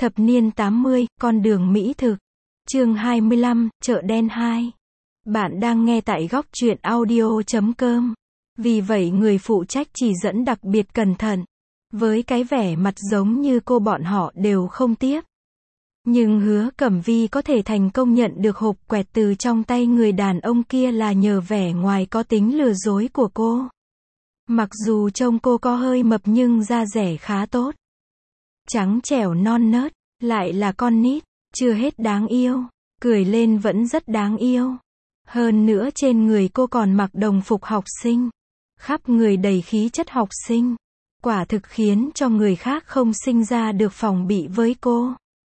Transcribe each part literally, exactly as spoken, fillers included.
Thập niên tám mươi, con đường mỹ thực. Chương hai mươi lăm, chợ đen hai. Bạn đang nghe tại góc truyện audio chấm com. Vì vậy người phụ trách chỉ dẫn đặc biệt cẩn thận. Với cái vẻ mặt giống như cô bọn họ đều không tiếp. Nhưng Hứa Cẩm Vi có thể thành công nhận được hộp quẹt từ trong tay người đàn ông kia là nhờ vẻ ngoài có tính lừa dối của cô. Mặc dù trông cô có hơi mập nhưng da dẻ khá tốt. Trắng trẻo non nớt, lại là con nít, chưa hết đáng yêu, cười lên vẫn rất đáng yêu. Hơn nữa trên người cô còn mặc đồng phục học sinh, khắp người đầy khí chất học sinh. Quả thực khiến cho người khác không sinh ra được phòng bị với cô.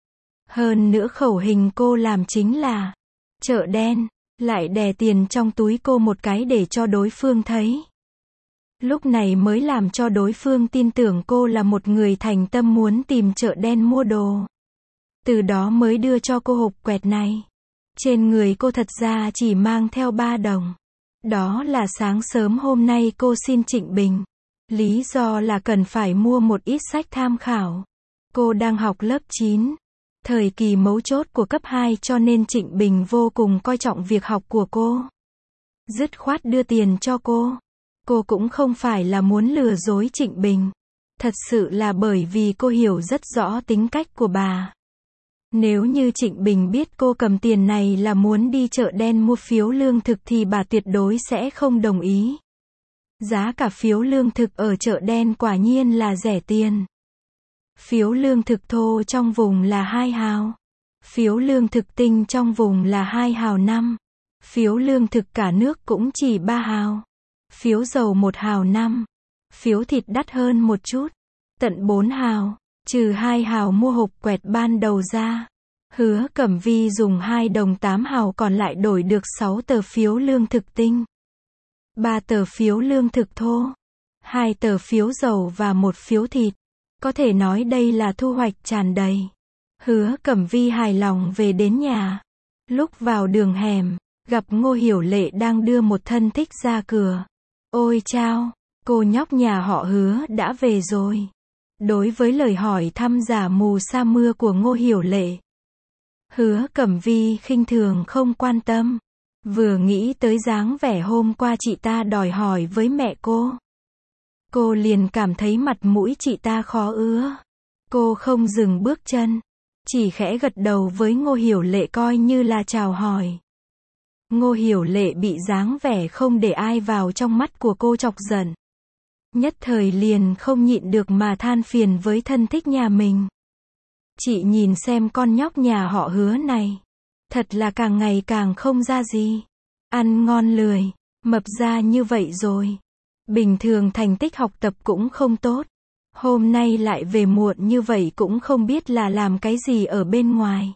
Hơn nữa khẩu hình cô làm chính là chợ đen, lại đè tiền trong túi cô một cái để cho đối phương thấy. Lúc này mới làm cho đối phương tin tưởng cô là một người thành tâm muốn tìm chợ đen mua đồ. Từ đó mới đưa cho cô hộp quẹt này. Trên người cô thật ra chỉ mang theo ba đồng. Đó là sáng sớm hôm nay cô xin Trịnh Bình. Lý do là cần phải mua một ít sách tham khảo. Cô đang học lớp chín. Thời kỳ mấu chốt của cấp hai cho nên Trịnh Bình vô cùng coi trọng việc học của cô. Dứt khoát đưa tiền cho cô. Cô cũng không phải là muốn lừa dối Trịnh Bình. Thật sự là bởi vì cô hiểu rất rõ tính cách của bà. Nếu như Trịnh Bình biết cô cầm tiền này là muốn đi chợ đen mua phiếu lương thực thì bà tuyệt đối sẽ không đồng ý. Giá cả phiếu lương thực ở chợ đen quả nhiên là rẻ tiền. Phiếu lương thực thô trong vùng là hai hào. Phiếu lương thực tinh trong vùng là hai hào năm. Phiếu lương thực cả nước cũng chỉ ba hào. Phiếu dầu một hào năm. Phiếu thịt đắt hơn một chút. Tận bốn hào. Trừ hai hào mua hộp quẹt ban đầu ra. Hứa Cẩm Vi dùng hai đồng tám hào còn lại đổi được sáu tờ phiếu lương thực tinh. ba tờ phiếu lương thực thô. hai tờ phiếu dầu và một phiếu thịt. Có thể nói đây là thu hoạch tràn đầy. Hứa Cẩm Vi hài lòng về đến nhà. Lúc vào đường hẻm, gặp Ngô Hiểu Lệ đang đưa một thân thích ra cửa. Ôi chao, cô nhóc nhà họ Hứa đã về rồi. Đối với lời hỏi thăm giả mù sa mưa của Ngô Hiểu Lệ, Hứa Cẩm Vi khinh thường không quan tâm. Vừa nghĩ tới dáng vẻ hôm qua chị ta đòi hỏi với mẹ cô, cô liền cảm thấy mặt mũi chị ta khó ứa. Cô không dừng bước chân, chỉ khẽ gật đầu với Ngô Hiểu Lệ coi như là chào hỏi. Ngô Hiểu Lệ bị dáng vẻ không để ai vào trong mắt của cô chọc giận. Nhất thời liền không nhịn được mà than phiền với thân thích nhà mình. Chị nhìn xem con nhóc nhà họ Hứa này. Thật là càng ngày càng không ra gì. Ăn ngon lười, mập ra như vậy rồi. Bình thường thành tích học tập cũng không tốt. Hôm nay lại về muộn như vậy cũng không biết là làm cái gì ở bên ngoài.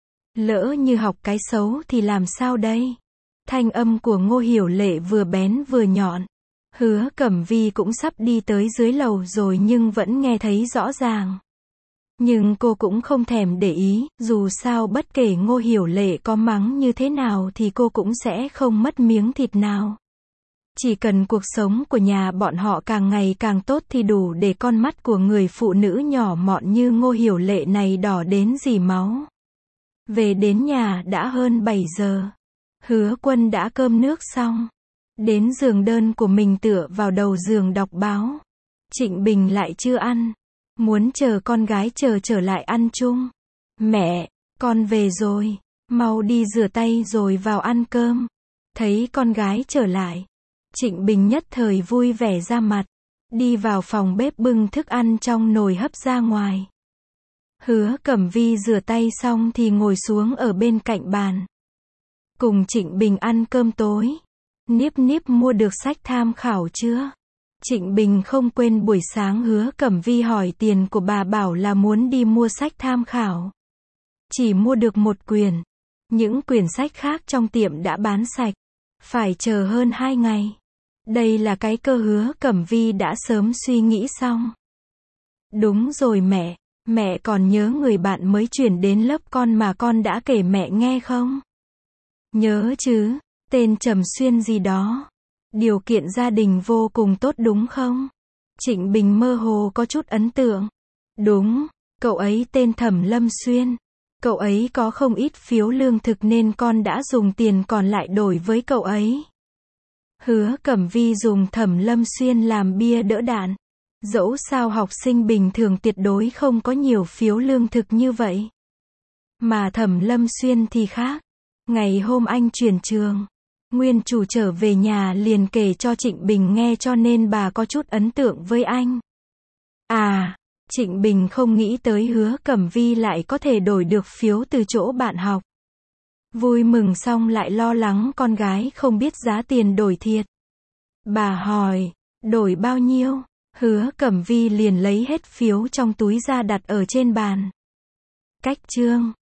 Lỡ như học cái xấu thì làm sao đây? Thanh âm của Ngô Hiểu Lệ vừa bén vừa nhọn. Hứa Cẩm Vi cũng sắp đi tới dưới lầu rồi nhưng vẫn nghe thấy rõ ràng. Nhưng cô cũng không thèm để ý, dù sao bất kể Ngô Hiểu Lệ có mắng như thế nào thì cô cũng sẽ không mất miếng thịt nào. Chỉ cần cuộc sống của nhà bọn họ càng ngày càng tốt thì đủ để con mắt của người phụ nữ nhỏ mọn như Ngô Hiểu Lệ này đỏ đến rỉ máu. Về đến nhà đã hơn bảy giờ. Hứa Quân đã cơm nước xong. Đến giường đơn của mình tựa vào đầu giường đọc báo. Trịnh Bình lại chưa ăn. Muốn chờ con gái chờ trở lại ăn chung. Mẹ, con về rồi. Mau đi rửa tay rồi vào ăn cơm. Thấy con gái trở lại. Trịnh Bình nhất thời vui vẻ ra mặt. Đi vào phòng bếp bưng thức ăn trong nồi hấp ra ngoài. Hứa Cẩm Vi rửa tay xong thì ngồi xuống ở bên cạnh bàn. Cùng Trịnh Bình ăn cơm tối. Niếp Niếp mua được sách tham khảo chưa? Trịnh Bình không quên buổi sáng Hứa Cẩm Vi hỏi tiền của bà bảo là muốn đi mua sách tham khảo. Chỉ mua được một quyển. Những quyển sách khác trong tiệm đã bán sạch. Phải chờ hơn hai ngày. Đây là cái cơ Hứa Cẩm Vi đã sớm suy nghĩ xong. Đúng rồi mẹ, mẹ còn nhớ người bạn mới chuyển đến lớp con mà con đã kể mẹ nghe không? Nhớ chứ, tên Trầm Xuyên gì đó. Điều kiện gia đình vô cùng tốt đúng không? Trịnh Bình mơ hồ có chút ấn tượng. Đúng, Cậu ấy tên Thẩm Lâm Xuyên. Cậu ấy có không ít phiếu lương thực nên con đã dùng tiền còn lại đổi với cậu ấy. Hứa Cẩm Vi dùng Thẩm Lâm Xuyên làm bia đỡ đạn. Dẫu sao học sinh bình thường tuyệt đối không có nhiều phiếu lương thực như vậy. Mà Thẩm Lâm Xuyên thì khác. Ngày hôm anh chuyển trường, nguyên chủ trở về nhà liền kể cho Trịnh Bình nghe cho nên bà có chút ấn tượng với anh. À, Trịnh Bình không nghĩ tới Hứa Cẩm Vi lại có thể đổi được phiếu từ chỗ bạn học. Vui mừng xong lại lo lắng con gái không biết giá tiền đổi thiệt. Bà hỏi, đổi bao nhiêu? Hứa Cẩm Vi liền lấy hết phiếu trong túi ra đặt ở trên bàn. Cách chương